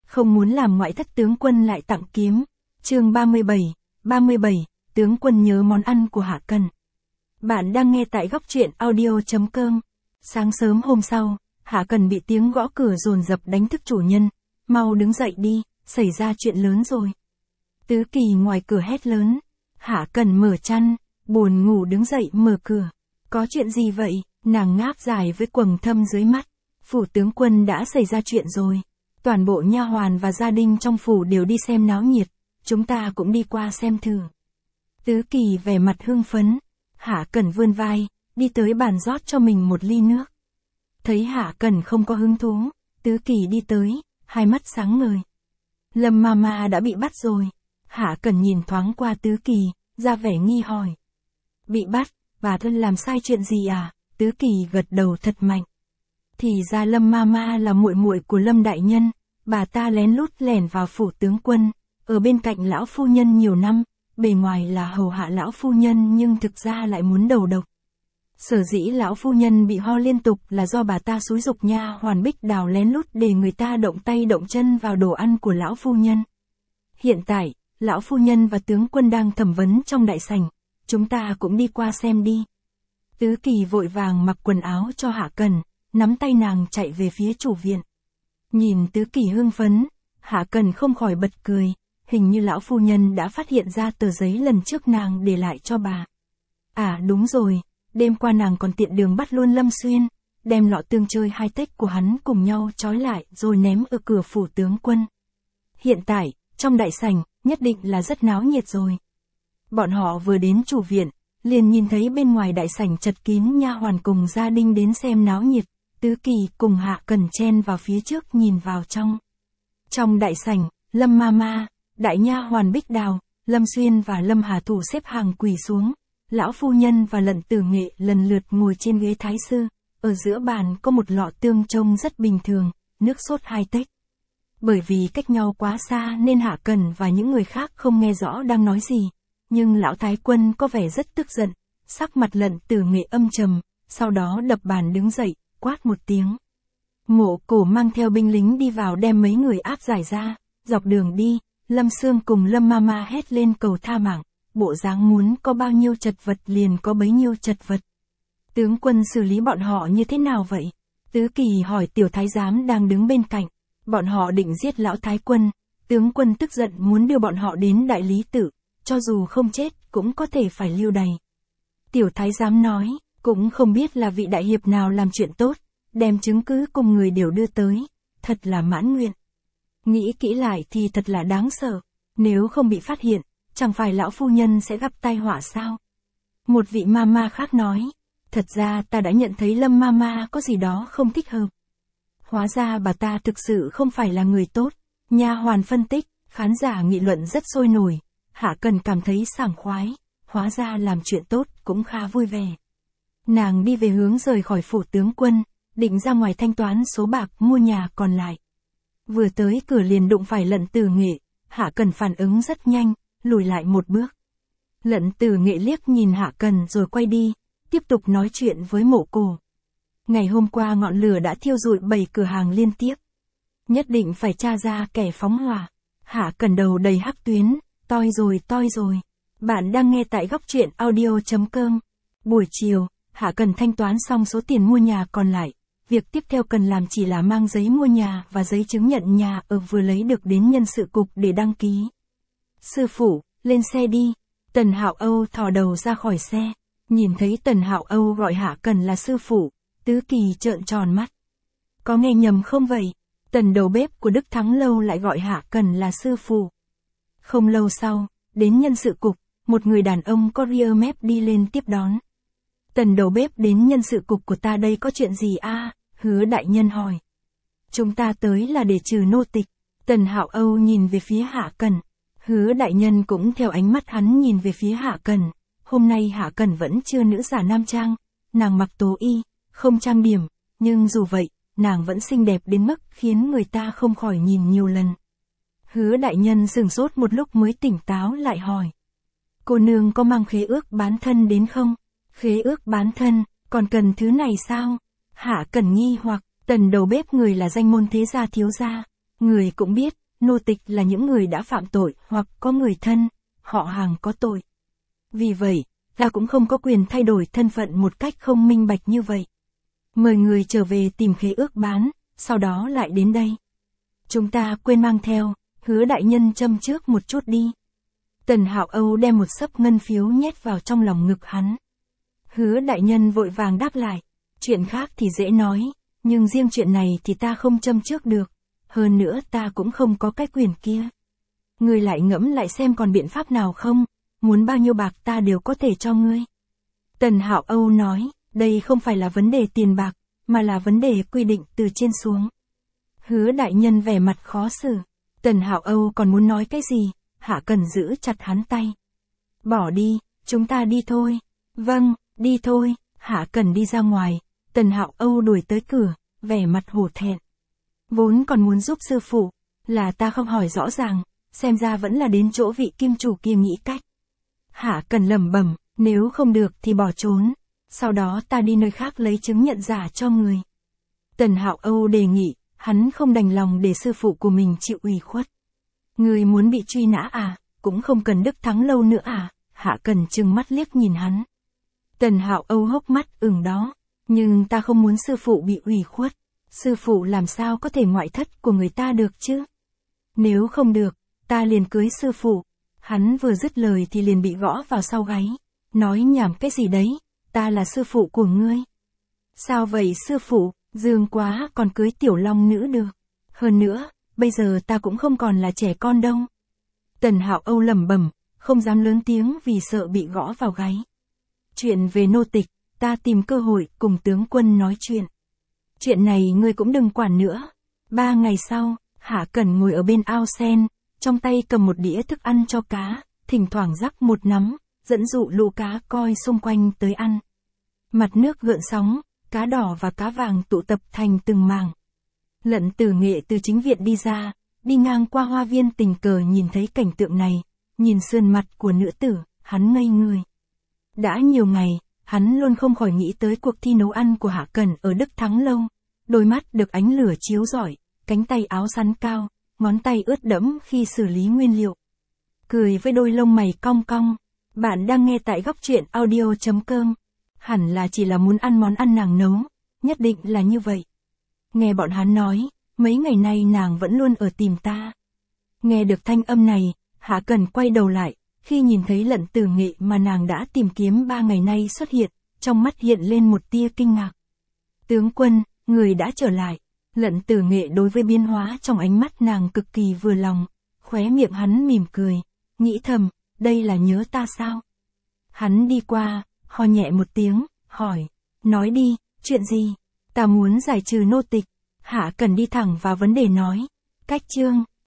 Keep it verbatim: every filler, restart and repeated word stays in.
không muốn làm ngoại thất tướng quân lại tặng kiếm. Chương ba mươi bảy, ba mươi bảy, tướng quân nhớ món ăn của Hạ Cần. Bạn đang nghe tại góc truyện audio chấm com. Sáng sớm hôm sau, Hạ Cần bị tiếng gõ cửa dồn dập đánh thức chủ nhân. Mau đứng dậy đi, xảy ra chuyện lớn rồi. Tứ Kỳ ngoài cửa hét lớn. Hạ Cần mở chăn, buồn ngủ đứng dậy mở cửa. Có chuyện gì vậy? Nàng ngáp dài với quầng thâm dưới mắt. Phủ tướng quân đã xảy ra chuyện rồi. Toàn bộ nha hoàn và gia đình trong phủ đều đi xem náo nhiệt. Chúng ta cũng đi qua xem thử. Tứ Kỳ vẻ mặt hưng phấn. Hạ Cần vươn vai, đi tới bàn rót cho mình một ly nước. Thấy Hạ Cần không có hứng thú, Tứ Kỳ đi tới, hai mắt sáng ngời. Lâm Mama đã bị bắt rồi. Hạ Cần nhìn thoáng qua Tứ Kỳ, ra vẻ nghi hỏi. Bị bắt, bà thân làm sai chuyện gì à? Tứ Kỳ gật đầu thật mạnh. Thì ra Lâm Mama là muội muội của Lâm đại nhân, bà ta lén lút lẻn vào phủ tướng quân, ở bên cạnh lão phu nhân nhiều năm, bề ngoài là hầu hạ lão phu nhân nhưng thực ra lại muốn đầu độc. Sở dĩ lão phu nhân bị ho liên tục là do bà ta xúi giục nha hoàn Bích Đào lén lút để người ta động tay động chân vào đồ ăn của lão phu nhân. Hiện tại, lão phu nhân và tướng quân đang thẩm vấn trong đại sảnh, chúng ta cũng đi qua xem đi. Tứ Kỳ vội vàng mặc quần áo cho Hạ Cần, nắm tay nàng chạy về phía chủ viện. Nhìn Tứ Kỳ hưng phấn, Hạ Cần không khỏi bật cười, hình như lão phu nhân đã phát hiện ra tờ giấy lần trước nàng để lại cho bà. À đúng rồi, đêm qua nàng còn tiện đường bắt luôn Lâm Xuyên, đem lọ tương chơi hai tếch của hắn cùng nhau trói lại rồi ném ở cửa phủ tướng quân. Hiện tại, trong đại sảnh, nhất định là rất náo nhiệt rồi. Bọn họ vừa đến chủ viện, liền nhìn thấy bên ngoài đại sảnh chật kín nha hoàn cùng gia đình đến xem náo nhiệt. Tứ Kỳ cùng Hạ Cần chen vào phía trước nhìn vào trong. Trong đại sảnh, Lâm Mama, đại nha hoàn Bích Đào, Lâm Xuyên và Lâm Hà Thủ xếp hàng quỳ xuống. Lão phu nhân và Lận Tử Nghệ lần lượt ngồi trên ghế thái sư. Ở giữa bàn có một lọ tương trông rất bình thường, nước sốt hai tếch. Bởi vì cách nhau quá xa nên Hạ Cần và những người khác không nghe rõ đang nói gì. Nhưng lão thái quân có vẻ rất tức giận, sắc mặt Lận Tử Nghệ âm trầm, sau đó đập bàn đứng dậy, quát một tiếng. Mộ Cổ mang theo binh lính đi vào đem mấy người áp giải ra, dọc đường đi, Lâm Xương cùng Lâm Mama hét lên cầu tha mạng, bộ dáng muốn có bao nhiêu chật vật liền có bấy nhiêu chật vật. Tướng quân xử lý bọn họ như thế nào vậy? Tứ Kỳ hỏi tiểu thái giám đang đứng bên cạnh, bọn họ định giết lão thái quân, tướng quân tức giận muốn đưa bọn họ đến đại lý tự, cho dù không chết cũng có thể phải lưu đày. Tiểu thái giám nói, cũng không biết là vị đại hiệp nào làm chuyện tốt, đem chứng cứ cùng người đều đưa tới, thật là mãn nguyện. Nghĩ kỹ lại thì thật là đáng sợ, nếu không bị phát hiện, chẳng phải lão phu nhân sẽ gặp tai họa sao? Một vị mama khác nói, thật ra ta đã nhận thấy Lâm Mama có gì đó không thích hợp. Hóa ra bà ta thực sự không phải là người tốt, nha hoàn phân tích, khán giả nghị luận rất sôi nổi, Hạ Cần cảm thấy sảng khoái, hóa ra làm chuyện tốt cũng khá vui vẻ. Nàng đi về hướng rời khỏi phủ tướng quân, định ra ngoài thanh toán số bạc mua nhà còn lại. Vừa tới cửa liền đụng phải Lận Tử Nghệ, Hạ Cần phản ứng rất nhanh, lùi lại một bước. Lận Tử Nghệ liếc nhìn Hạ Cần rồi quay đi, tiếp tục nói chuyện với Mộ Cổ. Ngày hôm qua ngọn lửa đã thiêu rụi bảy cửa hàng liên tiếp. Nhất định phải tra ra kẻ phóng hỏa. Hạ Cần đầu đầy hắc tuyến, toi rồi toi rồi. Bạn đang nghe tại góc truyện audio chấm com. Buổi chiều, Hạ Cần thanh toán xong số tiền mua nhà còn lại. Việc tiếp theo cần làm chỉ là mang giấy mua nhà và giấy chứng nhận nhà ở vừa lấy được đến nhân sự cục để đăng ký. Sư phụ, lên xe đi. Tần Hạo Âu thò đầu ra khỏi xe. Nhìn thấy Tần Hạo Âu gọi Hạ Cần là sư phụ, Tứ Kỳ trợn tròn mắt. Có nghe nhầm không vậy? Tần đầu bếp của Đức Thắng Lâu lại gọi Hạ Cần là sư phụ. Không lâu sau, đến nhân sự cục, một người đàn ông có ria mép đi lên tiếp đón. Tần đầu bếp đến nhân sự cục của ta đây có chuyện gì a? À? Hứa đại nhân hỏi. Chúng ta tới là để trừ nô tịch. Tần Hạo Âu nhìn về phía Hạ Cần. Hứa đại nhân cũng theo ánh mắt hắn nhìn về phía Hạ Cần. Hôm nay Hạ Cần vẫn chưa nữ giả nam trang. Nàng mặc tố y, không trang điểm. Nhưng dù vậy, nàng vẫn xinh đẹp đến mức khiến người ta không khỏi nhìn nhiều lần. Hứa đại nhân sửng sốt một lúc mới tỉnh táo lại hỏi. Cô nương có mang khế ước bán thân đến không? Khế ước bán thân, còn cần thứ này sao? Hạ Cần nghi hoặc, Tần đầu bếp người là danh môn thế gia thiếu gia. Người cũng biết, nô tịch là những người đã phạm tội hoặc có người thân, họ hàng có tội. Vì vậy, ta cũng không có quyền thay đổi thân phận một cách không minh bạch như vậy. Mời người trở về tìm khế ước bán, sau đó lại đến đây. Chúng ta quên mang theo, Hứa đại nhân châm trước một chút đi. Tần Hạo Âu đem một xấp ngân phiếu nhét vào trong lòng ngực hắn. Hứa đại nhân vội vàng đáp lại, chuyện khác thì dễ nói, nhưng riêng chuyện này thì ta không châm trước được, hơn nữa ta cũng không có cái quyền kia. Ngươi lại ngẫm lại xem còn biện pháp nào không, muốn bao nhiêu bạc ta đều có thể cho ngươi. Tần Hạo Âu nói, đây không phải là vấn đề tiền bạc, mà là vấn đề quy định từ trên xuống. Hứa đại nhân vẻ mặt khó xử. Tần Hạo Âu còn muốn nói cái gì, Hạ Cần giữ chặt hắn tay. Bỏ đi, chúng ta đi thôi. Vâng, đi thôi. Hạ Cần đi ra ngoài, Tần Hạo Âu đuổi tới cửa, vẻ mặt hổ thẹn. Vốn còn muốn giúp sư phụ, là ta không hỏi rõ ràng, xem ra vẫn là đến chỗ vị kim chủ kia nghĩ cách. Hạ Cần lẩm bẩm, nếu không được thì bỏ trốn, sau đó ta đi nơi khác lấy chứng nhận giả cho người. Tần Hạo Âu đề nghị, hắn không đành lòng để sư phụ của mình chịu ủy khuất. Người muốn bị truy nã à, cũng không cần đức thắng lâu nữa à, Hạ Cần trừng mắt liếc nhìn hắn. Tần Hạo Âu hốc mắt ửng đó, nhưng ta không muốn sư phụ bị ủy khuất, sư phụ làm sao có thể ngoại thất của người ta được chứ? Nếu không được, ta liền cưới sư phụ. Hắn vừa dứt lời thì liền bị gõ vào sau gáy, nói nhảm cái gì đấy, ta là sư phụ của ngươi. Sao vậy sư phụ, dương quá còn cưới tiểu long nữ được. Hơn nữa, bây giờ ta cũng không còn là trẻ con đâu. Tần Hạo Âu lẩm bẩm, không dám lớn tiếng vì sợ bị gõ vào gáy. Chuyện về nô tịch, ta tìm cơ hội cùng tướng quân nói chuyện. Chuyện này ngươi cũng đừng quản nữa. Ba ngày sau, Hạ Cẩn ngồi ở bên ao sen, trong tay cầm một đĩa thức ăn cho cá, thỉnh thoảng rắc một nắm, dẫn dụ lũ cá coi xung quanh tới ăn. Mặt nước gợn sóng, cá đỏ và cá vàng tụ tập thành từng mảng. Lận Tử Nghệ từ chính viện đi ra, đi ngang qua hoa viên tình cờ nhìn thấy cảnh tượng này, nhìn sườn mặt của nữ tử, hắn ngây người. Đã nhiều ngày, hắn luôn không khỏi nghĩ tới cuộc thi nấu ăn của Hạ Cẩn ở Đức Thắng Lâu, đôi mắt được ánh lửa chiếu rọi, cánh tay áo sắn cao, ngón tay ướt đẫm khi xử lý nguyên liệu. Cười với đôi lông mày cong cong, bạn đang nghe tại góc truyện audio chấm com. Hẳn là chỉ là muốn ăn món ăn nàng nấu, nhất định là như vậy. Nghe bọn hắn nói, mấy ngày nay nàng vẫn luôn ở tìm ta. Nghe được thanh âm này, Hạ Cẩn quay đầu lại, khi nhìn thấy Lận Tử Nghệ mà nàng đã tìm kiếm ba ngày nay xuất hiện, trong mắt hiện lên một tia kinh ngạc. Tướng quân, người đã trở lại. Lận Tử Nghệ đối với biến hóa trong ánh mắt nàng cực kỳ vừa lòng, khóe miệng hắn mỉm cười, nghĩ thầm, đây là nhớ ta sao? Hắn đi qua, ho nhẹ một tiếng, hỏi, nói đi, chuyện gì? Ta muốn giải trừ nô tịch. Hạ Cần đi thẳng vào vấn đề nói, cách chương,